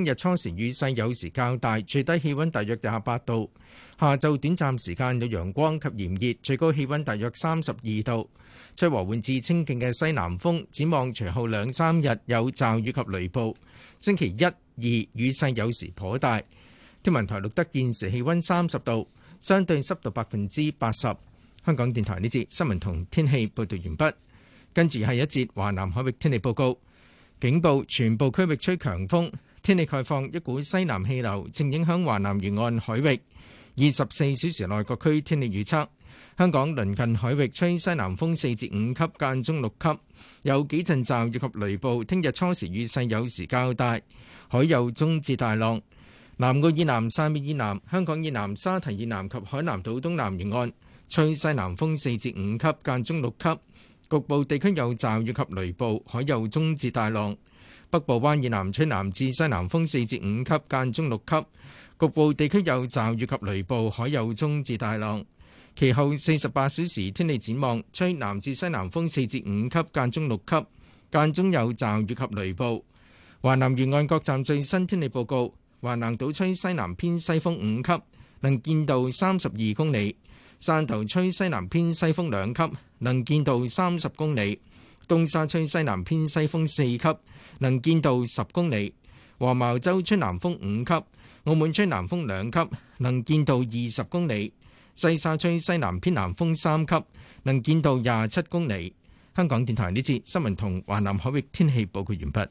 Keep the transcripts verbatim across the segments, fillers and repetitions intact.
聽日初時雨勢有時較大，最低氣溫大約廿八度。下晝短暫時間有陽光及炎熱，最高氣溫大約三十二度。吹和緩至清勁嘅西南風。展望隨後兩三日有驟雨及雷暴。星期一、二雨勢有時頗大。天文台錄得現時氣溫三十度，相對濕度百分之八十。香港電台呢節新聞同天氣報道完畢。跟住係一節華南海域天氣報告。警報，全部區域吹強風。天氣概況，一股西南氣流正影響華南沿岸海域。二十四小時內各區天氣預測：香港鄰近海域吹西南風四至五級，間中六級，有幾陣驟雨及雷暴。聽日初時雨勢有時較大，海有中至大浪。南澳以南、汕尾以南、香港以南、沙堤以南及海南島東南沿岸吹西南風四至五級，間中六級。局部地區有驟雨及雷暴，海有中至大浪。北部灣以南吹南至西南風四至五級，間中六級。局部地區有驟雨及雷暴，海有中至大浪。其後四十八小時天氣展望，吹南至西南風四至五級，間中六級，間中有驟雨及雷暴。華南沿岸各站最新天氣報告：華南島吹西南偏西風五級，能見度三十二公里。汕頭吹西南偏西風兩級，能見度三十公里；東沙吹西南偏西風四級，能見度十公里；黃茅洲吹南風五級，澳門吹南風兩級，能見度二十公里；西沙吹西南偏南風三級，能見度廿七公里。香港電台呢節新聞同華南海域天氣報告完畢。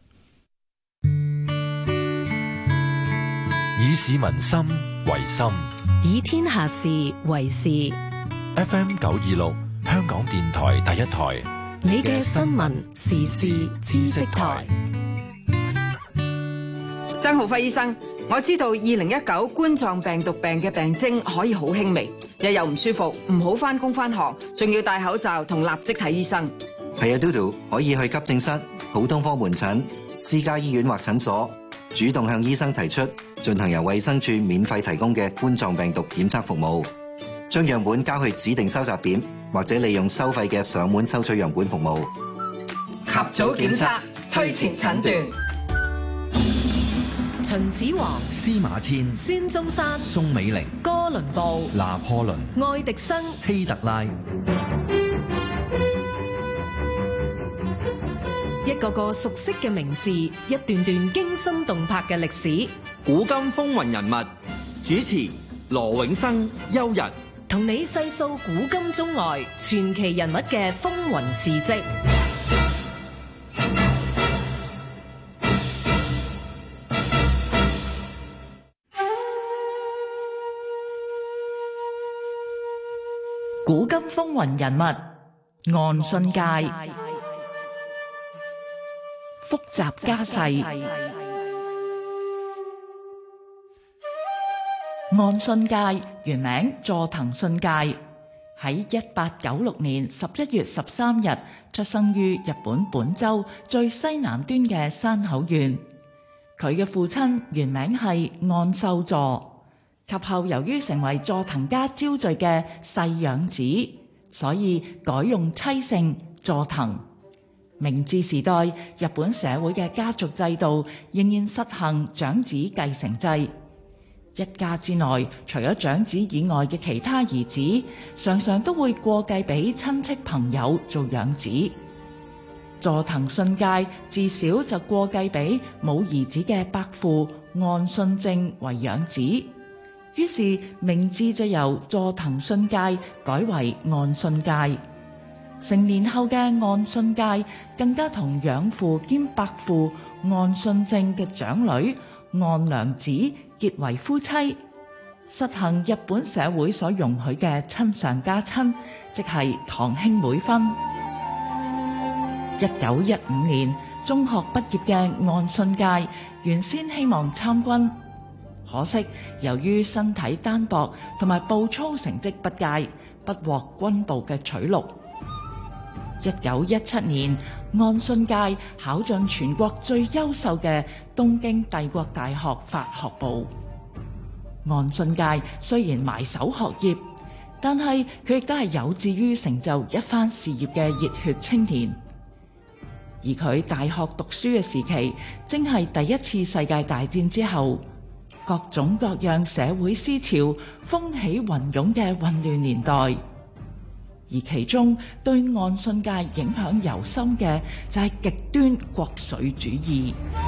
以市民心為心， 以天下事為事。 F M 九二六，香港電台第一台， 你嘅新聞時事知識台。 曾浩輝醫生，我知道二零一九冠狀病毒病嘅病徵可以好輕微，日又唔舒服，唔好返工返學，仲要戴口罩同立即睇醫生。 係啊，嘟嘟可以去急症室、普通科門診、私家醫院或診所，主動向醫生提出進行由衛生署免費提供嘅冠狀病毒檢測服務，將樣本交去指定收集點，或者利用收費嘅上門收取樣本服務。 及早檢測，推前診斷。 秦始皇、 司馬遷、 孫中山、 宋美齡、 哥倫布、 拿破崙、 愛迪生、 希特拉， 一個個熟悉嘅名字，一段段驚心動魄嘅歷史。 古今風雲人物，主持羅永生、邱日， 同你細數古今中外傳奇人物嘅風雲事跡。 古今風雲人物，岸信介。複雜家世。岸信介原名佐藤信介，喺一八九六年十一月十三日出生於日本本州最西南端嘅山口縣。佢嘅父親原名係岸秀助，及後由於成為佐藤家招贅嘅世養子，所以改用妻姓佐藤。明治時代，日本社會嘅家族制度仍然實行長子繼承制。一家之內，除咗長子以外嘅其他兒子，常常都會過繼俾親戚朋友做養子。佐藤信介自小就過繼俾冇兒子嘅伯父岸信正為養子，於是名字就由佐藤信介改為岸信介。成年後嘅岸信介更加同養父兼伯父岸信正嘅長女岸良子結為夫妻，實行日本社會所容許嘅親上加親，即係堂兄妹婚。一九一五年中學畢業嘅岸信介原先希望參軍，可惜由於身體單薄同埋步操成績不佳，不獲軍部嘅取錄。一九一七年，岸信介考進全國最優秀嘅東京帝國大學法學部。岸信介雖然埋首學業，但係佢亦都係有志於成就一番事業嘅熱血青年。 而佢大學讀書嘅時期，正係第一次世界大戰之後，各種各樣社會思潮風起雲湧嘅混亂年代。而其中對岸信界影響尤深嘅就係極端國粹主義。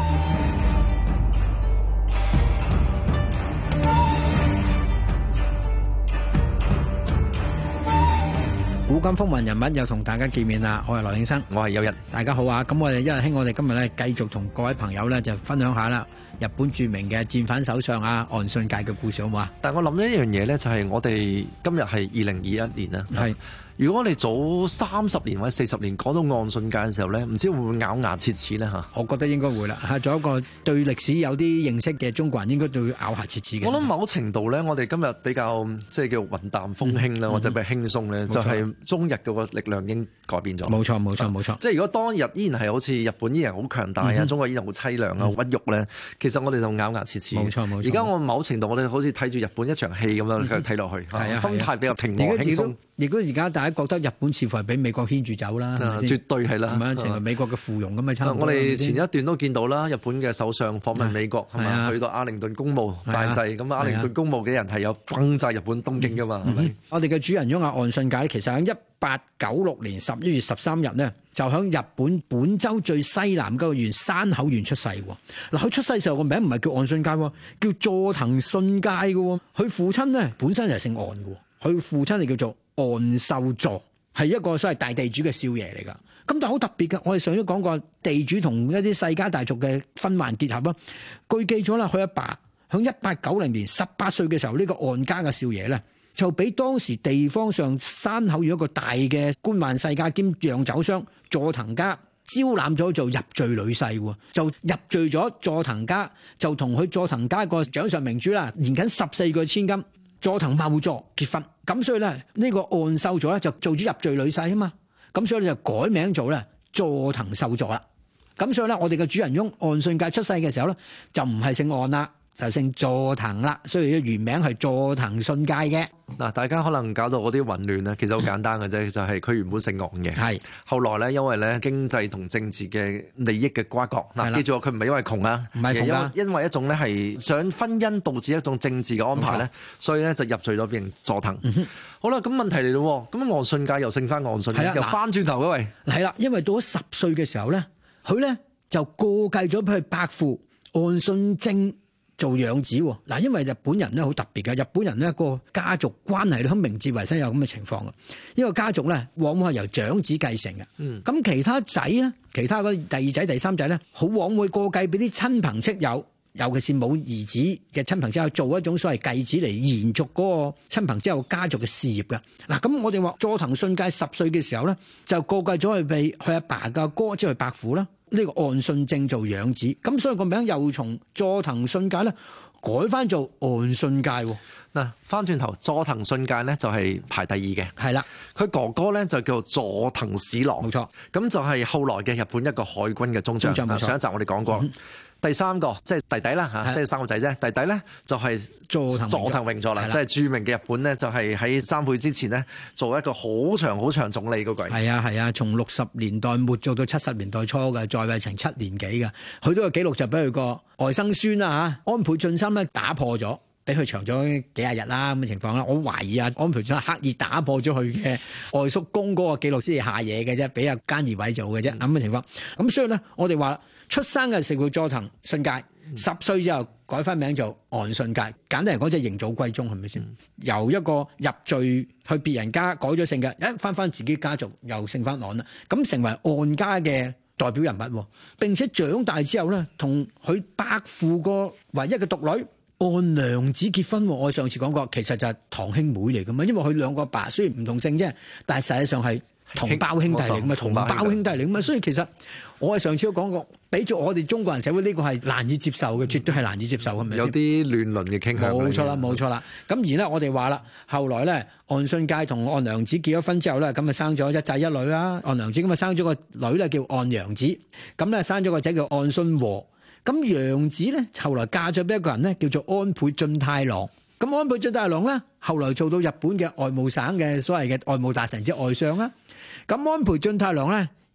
古今風雲人物又同大家見面啦，我係羅永生， 我係有日， 大家好啊！咁我哋一日興，我哋今日咧繼續同各位朋友咧就分享下啦，日本著名嘅戰犯首相啊岸信介嘅故事好唔好啊？ 但係我諗一樣嘢咧，就係我哋今日係二零二一年啦。係。如果我哋早三十年或者四十年講到岸信介嘅時候咧，唔知會唔會咬牙切齒咧嚇？ 我覺得應該會啦嚇。做一個對歷史有啲認識嘅中國人，應該都要咬牙切齒嘅。 我諗某程度咧，我哋今日比較即係叫雲淡風輕啦，嗯、或者比較輕鬆咧，嗯、就係中日嗰個力量已經改變咗。冇錯，冇錯，冇錯。即係如果當日依然係好似日本依然好強大啊，嗯、中國依然好凄涼啊、嗯、屈辱咧，其實我哋就咬牙切齒。冇錯，冇錯。而家我某程度我哋好似睇住日本一場戲咁樣睇落去，嗯、心態比較平和輕鬆。 如果而家大家覺得日本似乎係俾美國牽住走啦， 啊、絕對係啦， 係咪成為美國嘅附庸咁嘅差唔多。 我哋前一段都見到啦，日本嘅首相訪問美國係咪、啊、去到阿靈頓公墓拜祭，咁阿靈頓公墓嘅人係有轟炸日本東京噶嘛？係咪、嗯？ 我哋嘅主人翁阿岸信介咧，其實喺一八九六年十一月十三日呢，就喺日本本州最西南嗰個縣山口縣出世喎。嗱，佢出世時候個名唔係叫岸信介，叫佐藤信介嘅。佢父親呢本身就係姓岸嘅，佢父親就叫做岸秀助，係一個所謂大地主嘅少爺嚟噶。咁但係好特別嘅，我哋上次講過地主同一啲世家大族嘅紛患結合啊。據記咗啦，佢阿爸喺一八九零年十八歲嘅時候，呢、這個岸家嘅少爺咧，就俾當時地方上山口縣一個大嘅官宦世家兼釀酒商佐藤家招攬咗做入贅女婿，就入贅咗佐藤家，就同佢佐藤家個掌上明珠啦，年僅十四個千金佐藤茂助結婚。咁所以咧，呢個岸秀助咧就做咗入贅女婿啊嘛，咁所以就改名做咧佐藤秀助啦。咁所以咧，我哋嘅主人翁岸信介出世嘅時候咧，就唔係姓岸啦，就姓佐藤啦，所以原名係佐藤信介嘅。 嗱，大家可能搞到嗰啲混亂咧，其實好簡單嘅啫，就係佢原本姓岸嘅，係後來咧因為咧經濟同政治嘅利益嘅瓜葛，嗱，記住佢唔係因為窮啊，唔係窮啊，因為一種咧係想婚姻導致一種政治嘅安排咧，所以咧就入贅咗變成佐藤。嗯、好啦，咁問題嚟咯，咁岸信介又姓翻岸信，又翻轉頭嘅喂， 係啦，因為到咗十歲嘅時候咧，佢咧就過繼咗佢伯父岸信正做養子喎。嗱，因為日本人咧好特別嘅，日本人咧個家族關係咧喺明治維新有咁嘅情況嘅。呢個家族咧往往係由長子繼承嘅。嗯，咁其他仔咧，其他嗰第二仔、第三仔咧，好往會過繼俾啲親朋戚友，尤其是冇兒子嘅親朋戚友，做一種所謂繼子嚟延續嗰個親朋戚友家族嘅事業嘅。嗱，咁我哋話佐藤信介十歲嘅時候咧，就過繼咗去俾佢阿爸嘅哥，即係佢伯父啦。呢個岸信正做養子，咁所以個名又從佐藤信介咧改翻做岸信介。 嗱，翻轉頭佐藤信介咧就係排第二嘅， 係啦， 佢哥哥咧就叫做佐藤史郎，冇錯，咁就係後來嘅日本一個海軍嘅中將。上一集我哋講過。嗯，第三個即係弟弟啦嚇，即係三個仔啫。弟弟咧就係佐藤榮作啦，即係著名嘅日本咧，就係喺三倍之前呢，做一個好長好長總理嗰個。 係啊係啊，從六十年代末做到七十年代初嘅，在位成七年幾嘅。佢都有記錄就俾佢個外甥孫啊嚇安倍晉三咧打破咗，俾佢長咗幾廿日啦咁嘅情況啦。我懷疑啊安倍晉三刻意打破咗佢嘅外叔公嗰個記錄先至下嘢嘅啫，俾阿菅義偉做嘅啫咁嘅情況。咁所以咧，我哋話出生嘅時叫佐藤信介，十歲之後改翻名做岸信介。簡單嚟講，即係認祖歸宗，係咪先？嗯、由一個入贅去別人家改咗姓嘅，一翻翻自己家族又姓翻岸啦，咁成為岸家嘅代表人物。並且長大之後咧，同佢伯父個唯一嘅獨女岸良子結婚。我上次講過，其實就係堂兄妹嚟噶嘛，因為佢兩個爸雖然唔同姓啫，但係實際上係同胞兄弟嚟噶嘛，同胞兄弟嚟噶嘛，所以其實我係上次都講過，俾咗我哋中國人社會呢個係難以接受嘅，絕對係難以接受，係咪先？有啲亂倫嘅傾向。 冇錯啦，冇錯啦。咁而呢，我哋話啦，後來咧，岸信介同岸良子結咗婚之後咧，咁啊生咗一仔一女啦。岸良子咁啊生咗個女咧叫岸陽子，咁咧生咗個仔叫岸信和。咁陽子咧後來嫁咗俾一個人咧叫做安倍晉太郎。咁安倍晉太郎咧後來做到日本嘅外務省嘅所謂嘅外務大臣即外相啦。咁安倍晉太郎咧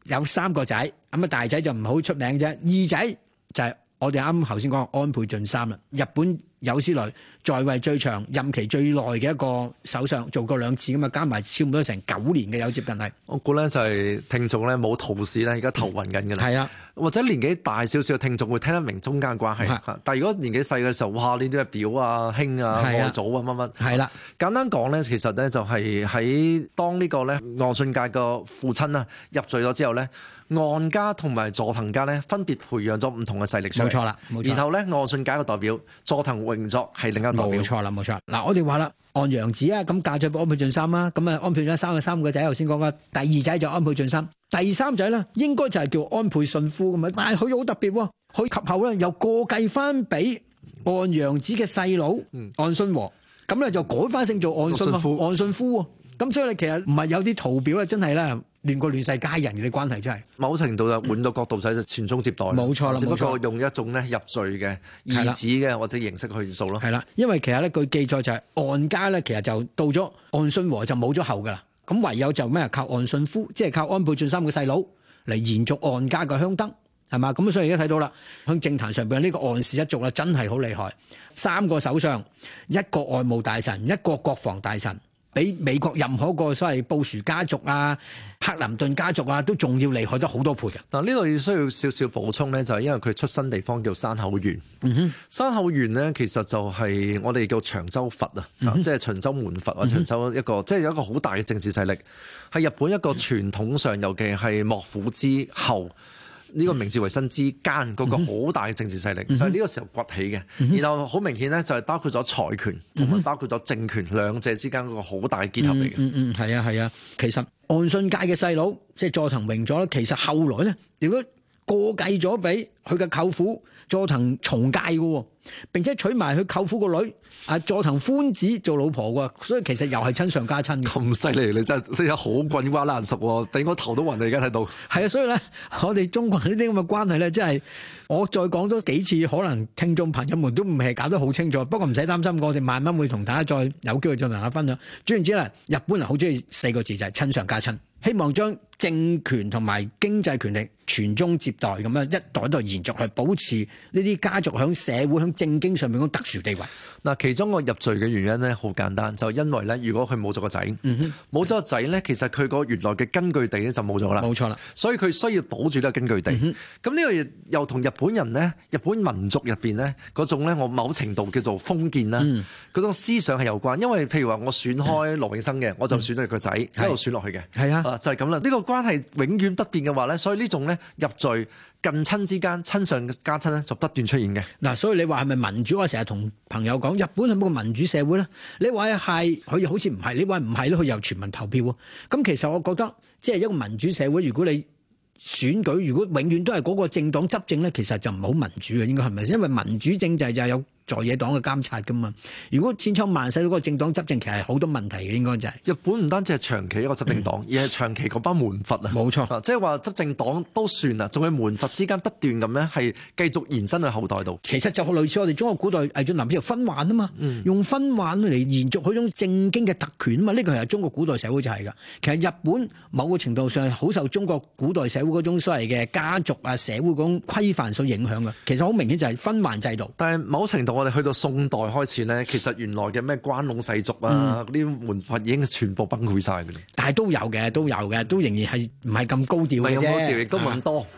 有三個仔，咁啊大仔就唔好出名啫，二仔就係我哋啱頭先講安倍晉三啦，日本有史來在位最長、任期最耐嘅一個首相，做過兩次咁啊，加埋超唔多成九年嘅，有接近係。 我估咧就係聽眾咧冇圖示咧，而家頭暈緊嘅啦。係啊，或者年紀大少少嘅聽眾會聽得明中間關係，但係如果年紀細嘅時候，哇！呢啲係表啊、兄啊、外祖啊乜乜。係啦，簡單講咧，其實咧就係喺當呢個咧岸信介個父親啊入罪咗之後咧。岸家同埋佐藤家咧分別培養咗唔同嘅勢力出嚟，冇錯啦。然後咧岸信介個代表佐藤榮作係另一個代表，冇錯啦，冇錯。嗱，我哋話啦，岸陽子啊，咁嫁咗俾安倍晉三啦，咁啊安倍晉三生咗三個仔，頭先講啦，第二仔就安倍晉三，第三仔咧應該就係叫安倍晉夫咁啊，但係佢好特別喎，佢及後咧又過繼翻俾岸陽子嘅細佬岸信和，咁咧就改翻姓做岸信喎，岸信夫喎。咁所以你其實唔係有啲圖表咧，真係咧亂過亂世佳人嘅啲關係，真係某程度就換到角度使就傳宗接代，冇錯啦，只不過用一種咧入罪嘅義子嘅或者形式去做咯。係啦，因為其實咧據記載就係岸家咧，其實就到咗岸信和就冇咗後噶啦，咁唯有就咩靠岸信夫，即係靠安倍晉三嘅細佬嚟延續岸家嘅香燈，係嘛？咁所以而家睇到啦，喺政壇上邊呢個岸氏一族啦，真係好厲害，三個首相，一個外務大臣，一個國防大臣。比美國任何一個所謂布殊家族啊、克林頓家族啊，都仲要厲害得好多倍嘅。嗱，呢度要需要少少補充咧，就係因為佢出身地方叫山口縣。嗯哼，山口縣咧其實就係我哋叫長州閥啊，嗯、即係長州門閥或長州一個，嗯、即係有一個好大嘅政治勢力，係日本一個傳統上，尤其係幕府之後。呢個明治維新之間嗰個好大嘅政治勢力，嗯、所以呢個時候崛起嘅。嗯、然後好明顯咧，就係包括咗財權同埋包括咗政權兩者之間嗰個好大嘅結合嚟嘅。嗯嗯，係啊係啊。其實岸信介嘅細佬即係佐藤榮作咧，其實後來咧，如果過繼咗俾佢嘅舅父佐藤重介嘅，並且娶埋佢舅父個女啊佐藤寬子做老婆嘅，所以其實又係親上加親嘅。咁犀利，你真係你有好滾瓜爛熟喎，頂我頭都暈。你而家睇到係啊，所以咧，我哋中國呢啲咁嘅關係咧，真係我再講多幾次，可能聽眾朋友們都唔係搞得好清楚。不過唔使擔心，我哋慢慢會同大家再有機會再同大家分享。總言之咧，日本人好中意四個字就係親上加親，希望將政權同埋經濟權力傳宗接代咁樣一代一代延續，去保持呢啲家族響社會響政經上面嗰特殊地位。嗱，其中個入罪嘅原因咧好簡單，就因為咧，如果佢冇咗個仔，冇咗個仔咧，其實佢個原來嘅根據地咧就冇咗啦。冇錯啦，所以佢需要保住呢個根據地。咁呢、嗯、個又同日本人咧、日本民族入邊咧嗰種咧，我某程度叫做封建啦，嗰、嗯、種思想係有關。因為譬如話我選開羅永生嘅，嗯、我就選咗佢個仔一路選落去嘅。係啊，就係咁啦。呢、這個關係永遠不變嘅話咧，所以呢種咧入罪近親之間親上加親咧就不斷出現嘅。嗱，所以你話係咪民主？我成日同朋友講，日本係咪個民主社會咧？你話係，佢好似唔係；你話唔係咧，佢又全民投票。咁其實我覺得，即係一個民主社會，如果你選舉如果永遠都係嗰個政黨執政咧，其實就唔係好民主嘅，應該係咪？因為民主政制就係有在野黨嘅監察噶嘛。如果千秋萬世嗰個政黨執政，其實係好多問題嘅，應該就係、是、日本唔單止係長期一個執政黨，而係長期嗰班門閥啊。冇錯，即係話執政黨都算啦，仲係門閥之間不斷咁樣係繼續延伸去後代度。其實就類似我哋中國古代魏晉南北朝分宦啊嘛，嗯、用分宦嚟延續嗰種政經嘅特權啊嘛。呢個係中國古代社會就係噶。其實日本某個程度上係好受中國古代社會嗰種所謂嘅家族啊社會嗰種規範所影響嘅。其實好明顯就係分宦制度。但係某程度我哋去到宋代開始咧，其實原來嘅咩關隴世族啊，嗰啲、嗯、門閥已經全部崩潰晒嘅。但係都有嘅，都有嘅，都仍然係唔係咁高調嘅啫。唔係咁高調，亦都冇咁多。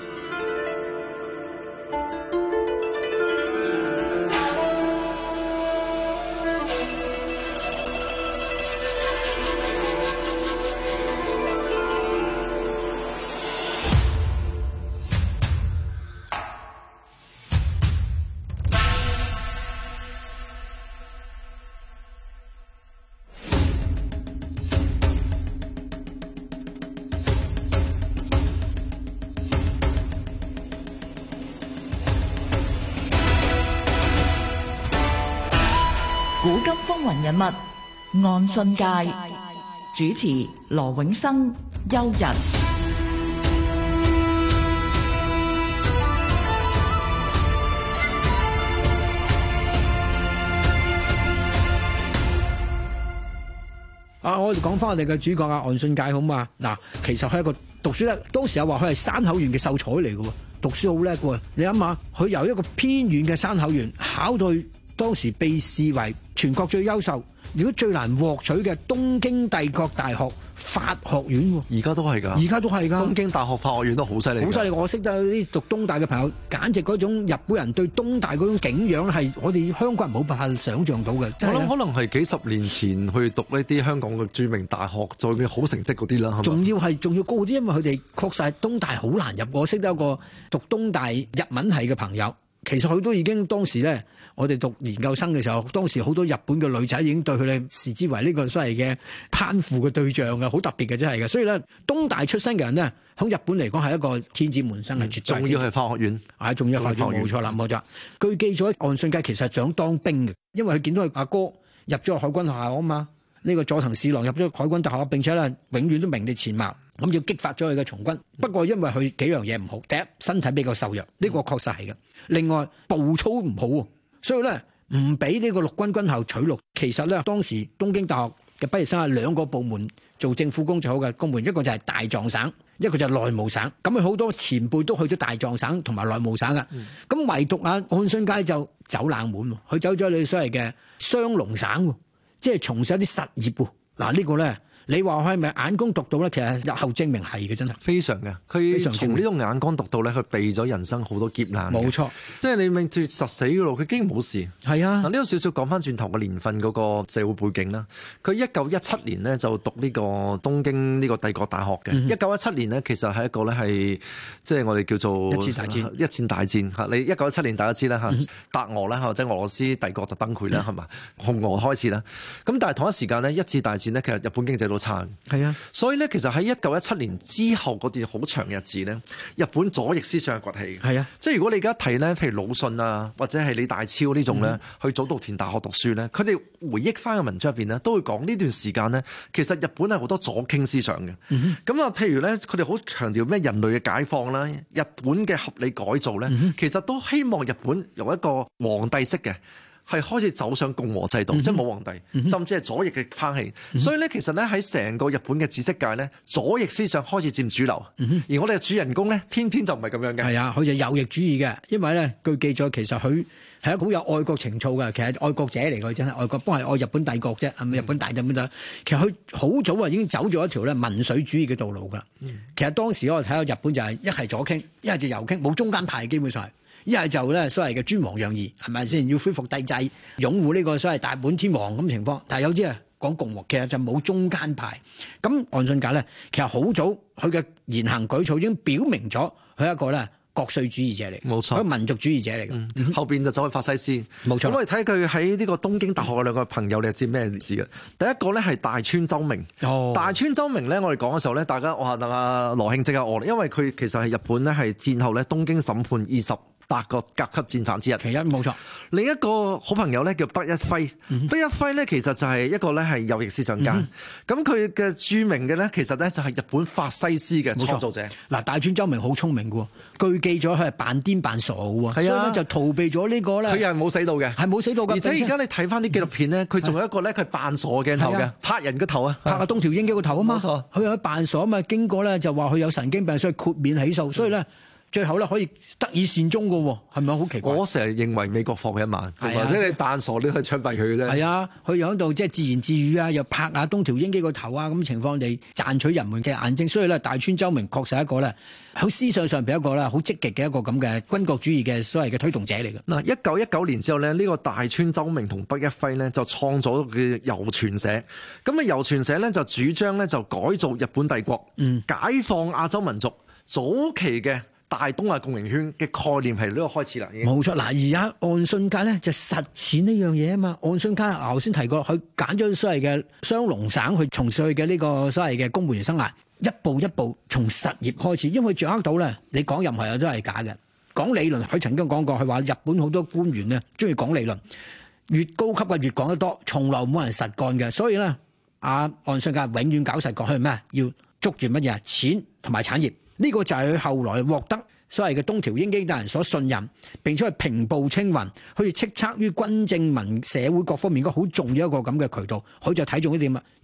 古今風雲人物，岸信介，主持羅永生、邱日。 啊，我哋講翻我哋嘅主角啊，岸信介好嘛？嗱，其實佢係一個讀書咧，當時又話佢係山口縣嘅秀才嚟嘅，讀書好叻嘅。你諗下，佢由一個偏遠嘅山口縣考到去當時被視為全國最優秀，如果最難獲取嘅東京帝國大學法學院， 而家都係㗎， 而家都係㗎。 東京大學法學院都好犀利， 好犀利！我識得啲讀東大嘅朋友，簡直嗰種日本人對東大嗰種景仰係我哋香港人冇辦法想像到嘅。 我諗可能係幾十年前去讀呢啲香港嘅著名大學，再嘅好成績嗰啲啦。 仲要係仲要高啲，因為佢哋確實係東大好難入。我識得一個讀東大日文系嘅朋友，其實佢都已經當時咧。我哋讀研究生嘅時候，當時好多日本嘅女仔已經對佢哋視之為呢個所謂嘅攀附嘅對象嘅，好特別嘅真係嘅。所以咧，東大出身嘅人呢，喺日本嚟講係一個天子門生，係、嗯、絕對。仲要係法學院，係仲要法學院，冇錯啦，冇錯。據記咗岸信介其實想當兵嘅，因為佢見到佢阿哥入咗海軍學校啊嘛。呢、這個佐藤四郎入咗海軍大學，並且咧永遠都名列前茅，咁要激發咗佢嘅從軍。不過因為佢幾樣嘢唔好，第一身體比較瘦弱，呢、這個確實係嘅。另外步操唔好。所以咧唔俾呢個陸軍軍校取錄。其實咧當時東京大學嘅畢業生係兩個部門做政府工最好嘅公務員，一個就係大藏省，一個就係內務省。咁佢好多前輩都去咗大藏省同埋內務省嘅。咁、嗯、唯獨啊岸信介就走冷門，佢走咗你所謂嘅雙龍省，即係從事一啲實業。嗱、這個、呢個咧。你話佢係咪眼光獨到咧？其實日後證明係嘅，真係非常嘅。佢從呢種眼光獨到咧，佢避咗人生好多劫難。冇錯，即係你命絕實死嘅路，佢竟然冇事。係啊，嗱呢個少少講翻轉頭嘅年份嗰個社會背景啦。佢一九一七年呢就讀呢個東京呢個帝國大學嘅。一九一七年呢其實係一個咧係即係我哋叫做一戰大戰。一戰大戰嚇，你一九一七年大家知啦嚇，白俄啦嚇，即係俄羅斯帝國就崩潰啦，係嘛？紅俄開始啦。咁但係同一時間呢，一戰大戰呢，其實日本經濟差係啊，所以咧，其實喺一九一七年之後嗰段好長日子咧，日本左翼思想係崛起嘅。係啊，即係如果你而家睇咧，譬如魯迅啊，或者係李大釗呢種咧，嗯、去早稻田大學讀書咧，佢哋回憶翻嘅文章入邊咧，都會講呢段時間咧，其實日本係好多左傾思想嘅。咁啊、嗯，譬如咧，佢哋好強調咩人類嘅解放啦，日本嘅合理改造咧，嗯、其實都希望日本由一個皇帝式嘅。係開始走上共和制度，嗯、即係冇皇帝，嗯、甚至係左翼嘅拋棄。嗯、所以咧，其實咧喺成個日本嘅知識界咧，左翼思想開始佔主流。嗯、而我哋嘅主人公咧，天天就唔係咁樣嘅。係啊，佢就右翼主義嘅，因為咧據記載，其實佢係一個好有愛國情操嘅，其實愛國者嚟嘅，真係愛國，不過係愛日本帝國啫，係咪日本大咁樣？其實佢好早啊已經走咗一條咧民粹主義嘅道路㗎。嗯、其實當時我哋睇到日本就係一係左傾，一係就右傾，冇中間派，基本上係。一係就咧所謂嘅尊王攘夷，係咪先要恢復帝制，擁護呢個所謂大本天皇咁情況？但係有啲啊講共和，其實就冇中間派。咁岸信介咧，其實好早佢嘅言行舉措已經表明咗佢係一個咧國粹主義者嚟，冇錯，一個民族主義者嚟嘅。嗯、後邊就走去法西斯，冇錯。咁我哋睇佢喺呢個東京大學嘅兩個朋友，你就知咩事嘅？第一個咧係大川周明，哦、大川周明咧，我哋講嘅時候咧，大家我話等阿羅慶即刻我，因為佢其實係日本咧係戰後咧東京審判二十八個甲級戰犯之一，其一冇錯。另一個好朋友咧叫北一輝，嗯、北一輝咧其實就係一個咧係右翼思想家。咁佢嘅著名嘅咧，其實咧就係日本法西斯嘅創造者。嗱，大川周明好聰明嘅，據記咗佢係扮癲扮傻嘅，啊、所以咧就逃避咗呢個咧。佢又係冇死到嘅，係冇死到嘅。而且而家你睇翻啲紀錄片咧，佢仲、嗯、有一個咧，佢係扮傻嘅鏡頭嘅，啊、拍人個頭啊，拍阿東條英機個頭啊嘛。冇錯，佢有扮傻啊嘛，經過咧就話佢有神經病，所以豁免起訴，所以咧。最後咧可以得以善終嘅喎，係咪好奇怪？我成日認為美國放佢一馬，或者、啊、你扮傻你去槍斃佢嘅啫。係啊，佢又喺度即係自言自語啊，又拍下東條英機個頭啊，咁情況地賺取人們嘅眼睛。所以咧，大川周明確實係一個咧喺思想上邊一個咧好積極嘅一個咁嘅軍國主義嘅所謂嘅推動者嚟嘅。嗱，一九一九年之後呢，呢、呢個大川周明同北一輝呢就創咗嘅遊傳社。咁啊，遊傳社呢就主張呢就改造日本帝國，嗯、解放亞洲民族。早期嘅大東亞共榮圈嘅概念係呢個開始啦，已經冇錯。嗱，而家岸信介咧就實踐呢樣嘢啊嘛。岸信介頭先提過，佢揀咗所謂嘅雙龍省去從事佢嘅呢個所謂嘅公務員生涯，一步一步從實業開始，因為佢掌握到咧，你講任何嘢都係假嘅。講理論，佢曾經講過，佢話日本好多官員咧中意講理論，越高級嘅越講得多，從來冇人實幹嘅。所以咧，阿岸信介永遠搞實幹，佢係咩？要捉住乜嘢？錢同埋產業。呢個就係佢後來獲得所謂嘅東條英機大人所信任，並且係平步青雲，可以叱咤於軍政民社會各方面一個好重要一個咁嘅渠道。佢就睇中呢點啊，要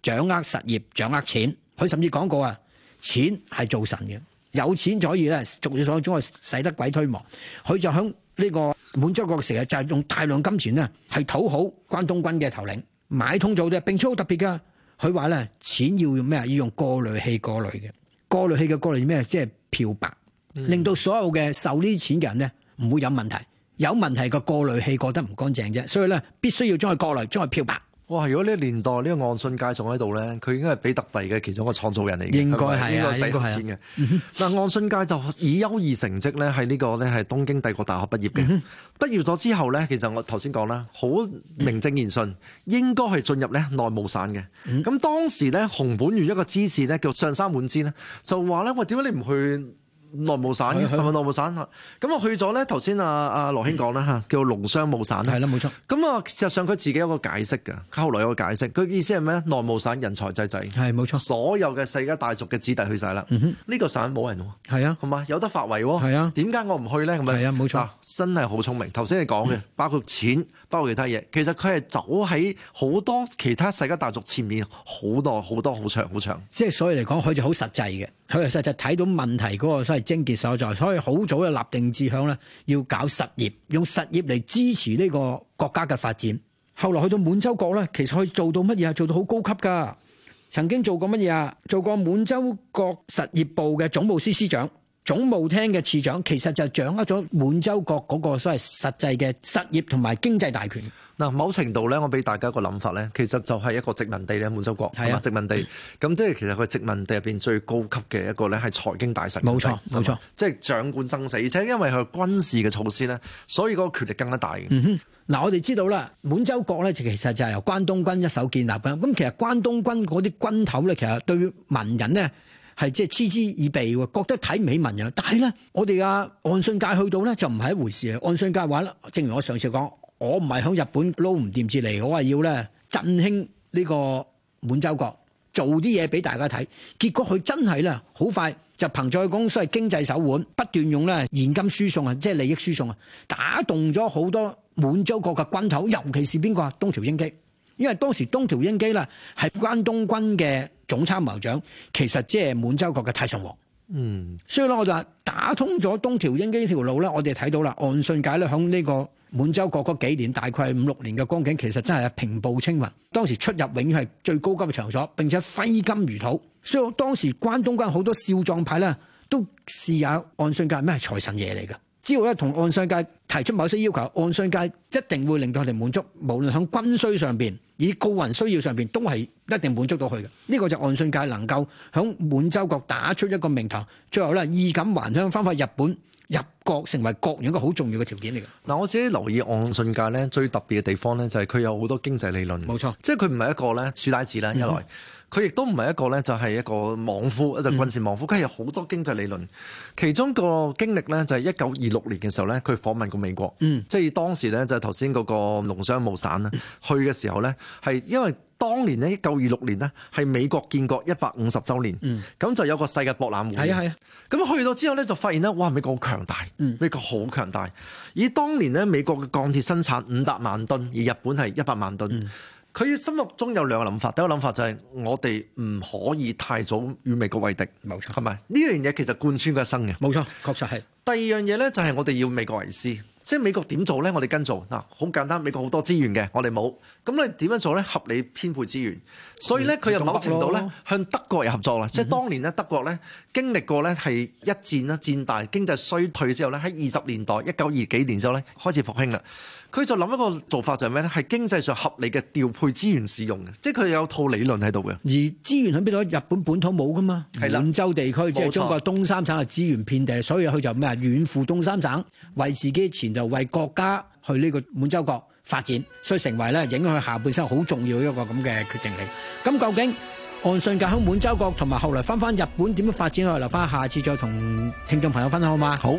掌握實業、掌握錢。佢甚至講過啊，錢係造神嘅，有錢就可以咧，俗語所講係使得鬼推磨。佢就響呢個滿洲國成日就係用大量金錢咧，係討好關東軍嘅頭領，買通咗啫。並且好特別噶，佢話咧，錢要用咩啊？要用過濾器過濾嘅，過濾器嘅過濾咩？即係漂白，令到所有嘅受呢啲錢嘅人咧唔會有問題。有問題個過濾器過得唔乾淨啫，所以咧必須要將佢過濾，將佢漂白。 哇！如果呢個年代呢、呢個岸信介仲喺度咧，佢應該係比特幣嘅其中一個創造人嚟嘅， 應該係啊， 應該使錢嘅。嗱，岸信介就以優異成績咧，喺呢個咧係東京帝國大學畢業嘅。嗯、畢業咗之後咧，其實我頭先講啦，好名正言順，應該係進入咧內務省嘅。咁、嗯、當時咧，熊本縣一個知事咧叫上杉滿之咧，就話咧：喂，點解你唔去內務省嘅？係咪內務省？咁啊去咗咧，頭先阿阿羅兄講啦嚇，叫農商務省。 係啦，冇錯。咁啊，事實上佢自己有個解釋嘅，佢後來有個解釋，佢意思係咩咧？內務省人才濟濟， 係冇錯。 所有嘅世家大族嘅子弟去晒啦。呢、嗯、哼個省冇人喎。係啊，係嘛？有得發圍喎。係啊。點解我唔去咧？咁係啊，冇錯。 真係好聰明。頭先你講嘅，包括錢，包括其他嘢，其實佢係走喺好多其他世家大族前面好多好多好長好長。 即係所以嚟講，佢就好實際嘅，佢係實際睇到問題嗰個所謂症結所在。所以好早就立定志向咧，要搞實業，用實業嚟支持呢個國家嘅發展。後來去到滿洲國咧，其實可以做到乜嘢啊？做到好高級噶，曾經做過乜嘢啊？做過滿洲國實業部嘅總務司司長、總務廳嘅次長，其實就掌握咗滿洲國嗰個所謂實際嘅實業同埋經濟大權。 嗱，某程度咧，我俾大家一個諗法咧，其實就係一個殖民地咧，滿洲國係嘛？殖民地咁即係其實佢殖民地入邊最高級嘅一個咧係財經大臣， 冇錯冇錯， 即係掌管生死，而且因為佢軍事嘅措施咧，所以嗰個權力更加大嘅。 嗯哼，嗱，我哋知道啦，滿洲國咧其實就係由關東軍一手建立嘅。咁其實關東軍嗰啲軍頭咧，其實對文人呢係即係嗤之以鼻喎，覺得睇唔起文人。但係咧，我哋啊岸信介去到咧就唔係一回事啊。岸信介話咧，正如我上次講。我唔係響日本撈唔掂至嚟，我係要咧振興呢個滿洲國，做啲嘢俾大家睇。結果佢真係咧好快就憑咗佢講所謂經濟手腕，不斷用咧現金輸送啊，即係利益輸送啊，打動咗好多滿洲國嘅軍頭，尤其是邊個啊？東條英機，因為當時東條英機咧係關東軍嘅總參謀長，其實即係滿洲國嘅太上皇。嗯，所以咧我就話打通咗東條英機呢條路咧，我哋睇到啦，岸信介咧響呢個滿洲國嗰幾年，大概係五六年嘅光景，其實真係平步青雲。當時出入永遠係最高級嘅場所，並且揮金如土。所以當時關東軍好多少壯派咧，都試下岸信介係咩財神爺嚟嘅。只要咧同岸信介提出某些要求，岸信介一定會令到佢哋滿足，無論喺軍需上邊，以個人需要上邊，都係一定滿足到佢嘅。呢個就岸信介能夠喺滿洲國打出一個名堂，最後咧衣錦還鄉，翻返日本。入國成為國人一個好重要嘅條件嚟嘅。嗱， 我自己留意岸信介咧，最特別嘅地方咧，就係佢有好多經濟理論。 冇錯， 即係佢唔係一個咧書呆子啦，一來佢亦都唔係一個咧就係一個莽夫，一隻軍事莽夫。佢係有好多經濟理論。其中個經歷咧就係一九二六年嘅時候咧，佢訪問過美國。嗯，即係當時咧就係頭先嗰個農商務省啦，去嘅時候咧係因為。當年呢，一九二六年呢，係美國建國一百五十週年，咁、嗯、就有個世界博覽會。係啊係啊，咁去到之後咧，就發現咧，哇！美國好強大，嗯、美國好強大。以當年咧，美國嘅鋼鐵生產五百萬噸，而日本係一百萬噸。佢、嗯、心目中有兩個諗法，第一個諗法就係我哋唔可以太早與美國為敵，冇錯，係咪？呢樣嘢其實貫穿佢一生嘅，冇錯，確實係。第二樣嘢咧就係我哋要美國為師。即係美國點做咧？我哋跟做嗱，好簡單。美國好多資源嘅，我哋冇。咁你點樣做咧？合理編配資源。所以咧，佢有某程度咧向德國又合作啦。嗯、即係當年咧，德國咧經歷過咧係一戰啦，戰大經濟衰退之後咧，喺二十年代一九二幾年之後咧開始復興啦。佢就諗一個做法就係咩咧？係經濟上合理嘅調配資源使用嘅，即係佢有套理論喺度嘅。而資源喺邊度？日本本土冇噶嘛？係啦，滿洲地區即係中國東三省嘅資源遍地，所以佢就咩啊？遠赴東三省，為自己前就為國家去呢個滿洲國發展，所以成為咧影響佢下半生好重要一個咁嘅決定嚟。咁究竟岸信介喺滿洲國同埋後來翻翻日本點樣發展？我哋留翻下次再同聽眾朋友分享好嗎？好。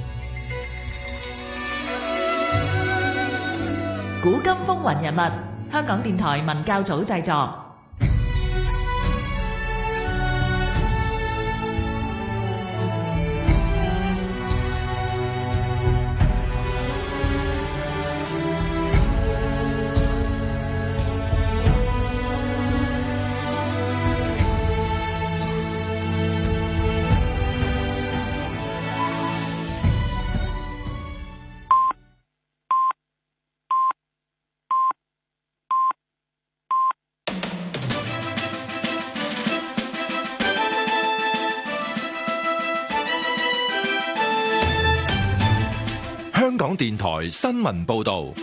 古今風雲人物，香港電台文教組製作。 電台新聞報道。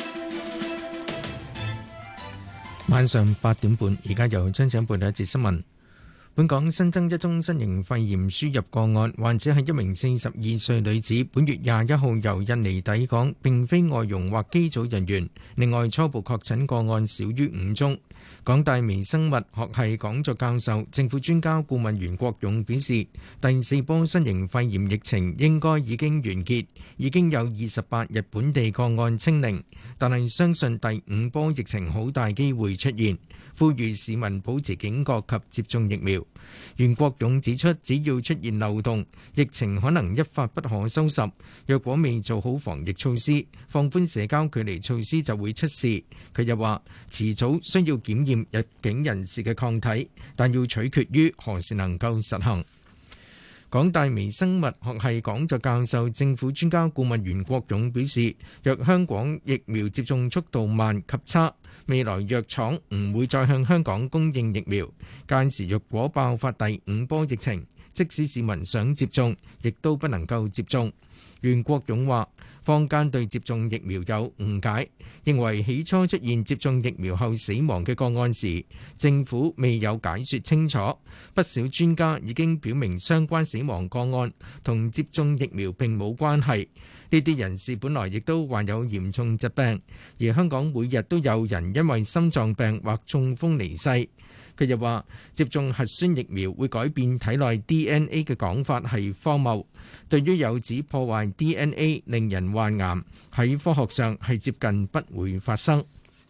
晚上八點半，而家由張長報道一節新聞。本港新增一宗新型肺炎輸入個案，患者係一名四十二歲女子，本月廿一號由印尼抵港，並非外傭或機組人員。另外，初步確診個案少於五宗。港大微生物學系講座教授、政府專家顧問袁國勇表示，第四波新型肺炎疫情應該已經完結，已經有二十八日本地個案清零，但係相信第五波疫情好大機會出現，呼籲市民保持警覺及接種疫苗。袁國勇指出，只要出現漏洞，疫情可能一發不可收拾。若果未做好防疫措施，放寬社交距離措施就會出事。佢又話，遲早需要檢驗入境人士嘅抗體，但要取決於何時能夠實行。港大微生物學系講座教授、政府專家顧問袁國勇表示，若香港疫苗接種速度慢及差，未來藥廠唔會再向香港供應疫苗。屆時若果爆發第五波疫情，即使市民想接種，亦都不能夠接種。袁國勇話，坊間對接種疫苗有誤解，認為起初出現接種疫苗後死亡嘅個案時，政府未有解說清楚。不少專家已經表明相關死亡個案同接種疫苗並冇關係。呢啲人士本來亦都患有嚴重疾病，而香港每日都有人因為心臟病或中風離世。佢又話，接種核酸疫苗會改變體內 D N A 嘅講法係荒謬。對於有指破壞 D N A 令人患癌，喺科學上係接近不會發生。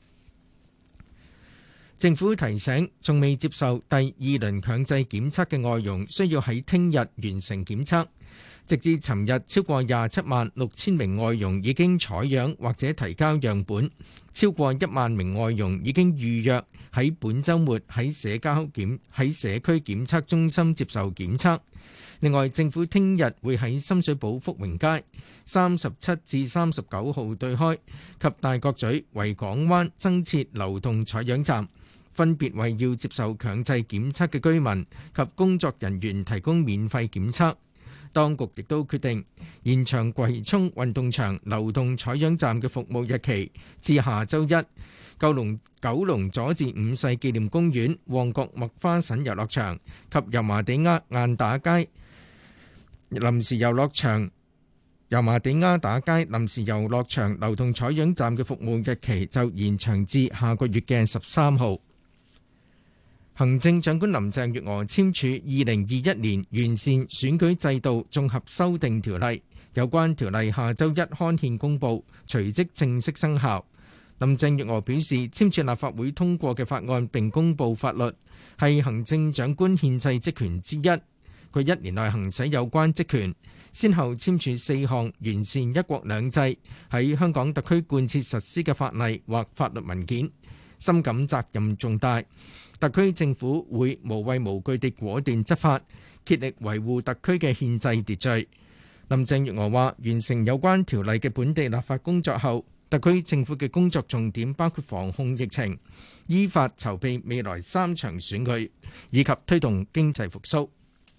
政府提醒，仲未接受第二輪強制檢測嘅外傭需要喺聽日完成檢測。直至尋日，超過廿七萬六千名外傭已經採樣或者提交樣本，超過一萬名外傭已經預約喺本週末喺社交檢喺社區檢測中心接受檢測。另外，政府聽日會喺深水埗福榮街三十七至三十九號對開及大角咀維港灣增設流動採樣站，分別為要接受強制檢測嘅居民及工作人員提供免費檢測。當局亦都決定延長葵涌運動場流動採樣站嘅服務日期至下週一。九龍九龍佐治五世紀念公園、旺角麥花臣遊樂場及油麻地亞晏打街臨時遊樂場、油麻地亞打街臨時遊樂場流動採樣站嘅服務日期就延長至下個月嘅十三號。行政長官林鄭月娥簽署《二零二一年完善選舉制度綜合修訂條例》，有關條例下週一刊憲公佈，隨即正式生效。林鄭月娥表示，簽署立法會通過嘅法案並公佈法律，係行政長官憲制職權之一。佢一年內行使有關職權，先後簽署四項完善一國兩制喺香港特區貫徹實施嘅法例或法律文件，深感責任重大。特區政府會無畏無懼地果斷執法，竭力維護特區嘅憲制秩序。林鄭月娥話，完成有關條例嘅本地立法工作後，特區政府嘅工作重點包括防控疫情、依法籌備未來三場選舉，以及推動經濟復甦。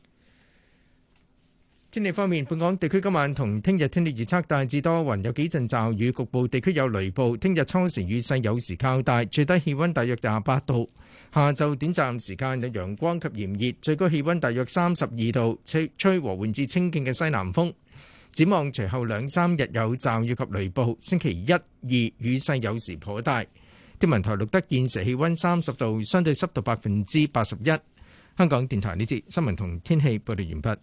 天氣方面，本港地區今晚同聽日天氣預測大致多雲，有幾陣驟雨，局部地區有雷暴。聽日初時雨勢有時較大，最低氣溫大約廿八度。下晝短暫時間有陽光及炎熱，最高氣溫大約三十二度，吹吹和緩至清勁嘅西南風。展望隨後兩三日有驟雨及雷暴，星期一、二雨勢有時頗大。天文台錄得現時氣溫三十度，相對濕度百分之八十一。香港電台呢節新聞同天氣報道完畢。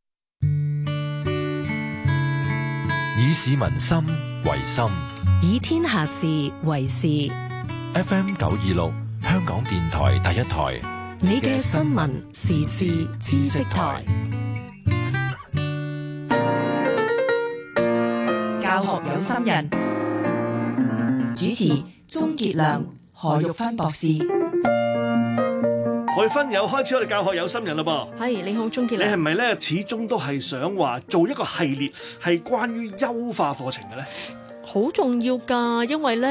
以市民心為心， 以天下事為事。 F M 九二六，香港電台第一台， 你嘅新聞時事知識台，教學有心人，主持鍾傑良、何玉芬博士。 何玉芬，又開始我哋教學有心人啦噃。 係，你好，鍾傑良。 你係咪咧始終都係想話做一個系列係關於優化課程嘅咧？ 好重要㗎，因為咧。